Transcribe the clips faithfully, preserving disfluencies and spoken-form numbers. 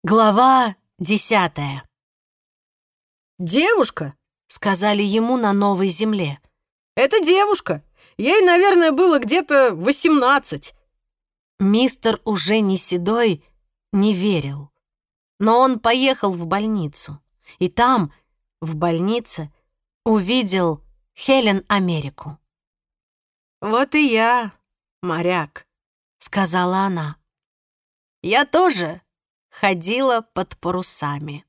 Глава десятая. «Девушка?» — сказали ему на новой земле. «Это девушка. Ей, наверное, было где-то восемнадцать». Мистер уже не седой не верил. Но он поехал в больницу. И там, в больнице, увидел Хелен Америку. «Вот и я, моряк», — сказала она. «Я тоже ходила под парусами».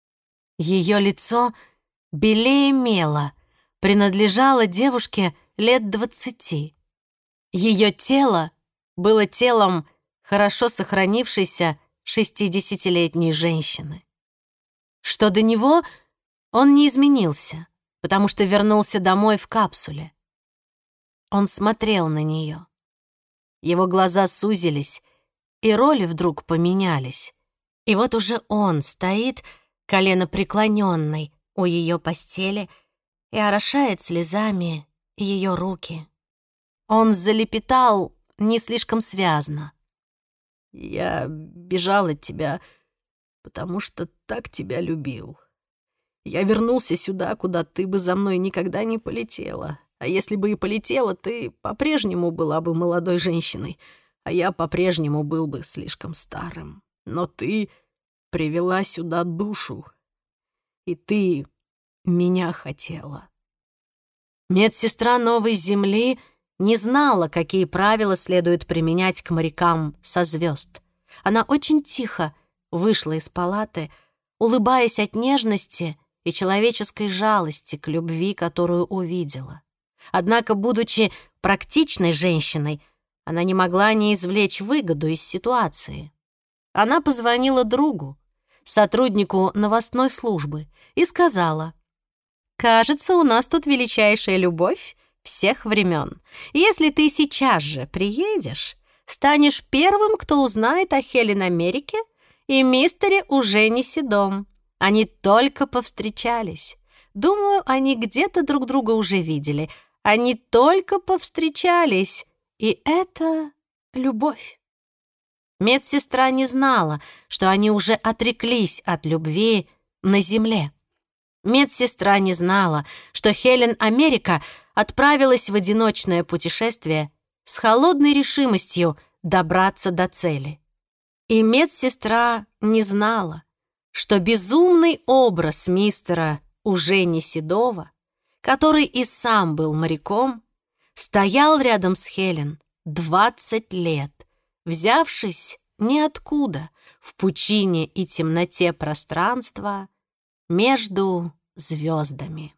Ее лицо белее мела принадлежало девушке лет двадцати. Ее тело было телом хорошо сохранившейся шестидесятилетней женщины. Что до него, он не изменился, потому что вернулся домой в капсуле. Он смотрел на нее. Его глаза сузились, и роли вдруг поменялись. И вот уже он стоит, коленопреклоненный, у ее постели и орошает слезами ее руки. Он залепетал не слишком связно. «Я бежал от тебя, потому что так тебя любил. Я вернулся сюда, куда ты бы за мной никогда не полетела. А если бы и полетела, ты по-прежнему была бы молодой женщиной, а я по-прежнему был бы слишком старым. Но ты привела сюда душу, и ты меня хотела». Медсестра новой земли не знала, какие правила следует применять к морякам со звезд. Она очень тихо вышла из палаты, улыбаясь от нежности и человеческой жалости к любви, которую увидела. Однако, будучи практичной женщиной, она не могла не извлечь выгоду из ситуации. Она позвонила другу, сотруднику новостной службы, и сказала: «Кажется, у нас тут величайшая любовь всех времен. Если ты сейчас же приедешь, станешь первым, кто узнает о Хелен Америке и мистере уже не седом. Они только повстречались. Думаю, они где-то друг друга уже видели. Они только повстречались, и это любовь». Медсестра не знала, что они уже отреклись от любви на земле. Медсестра не знала, что Хелен Америка отправилась в одиночное путешествие с холодной решимостью добраться до цели. И медсестра не знала, что безумный образ мистера уже не седого, который и сам был моряком, стоял рядом с Хелен двадцать лет, взявшись ниоткуда, в пучине и темноте пространства между звездами.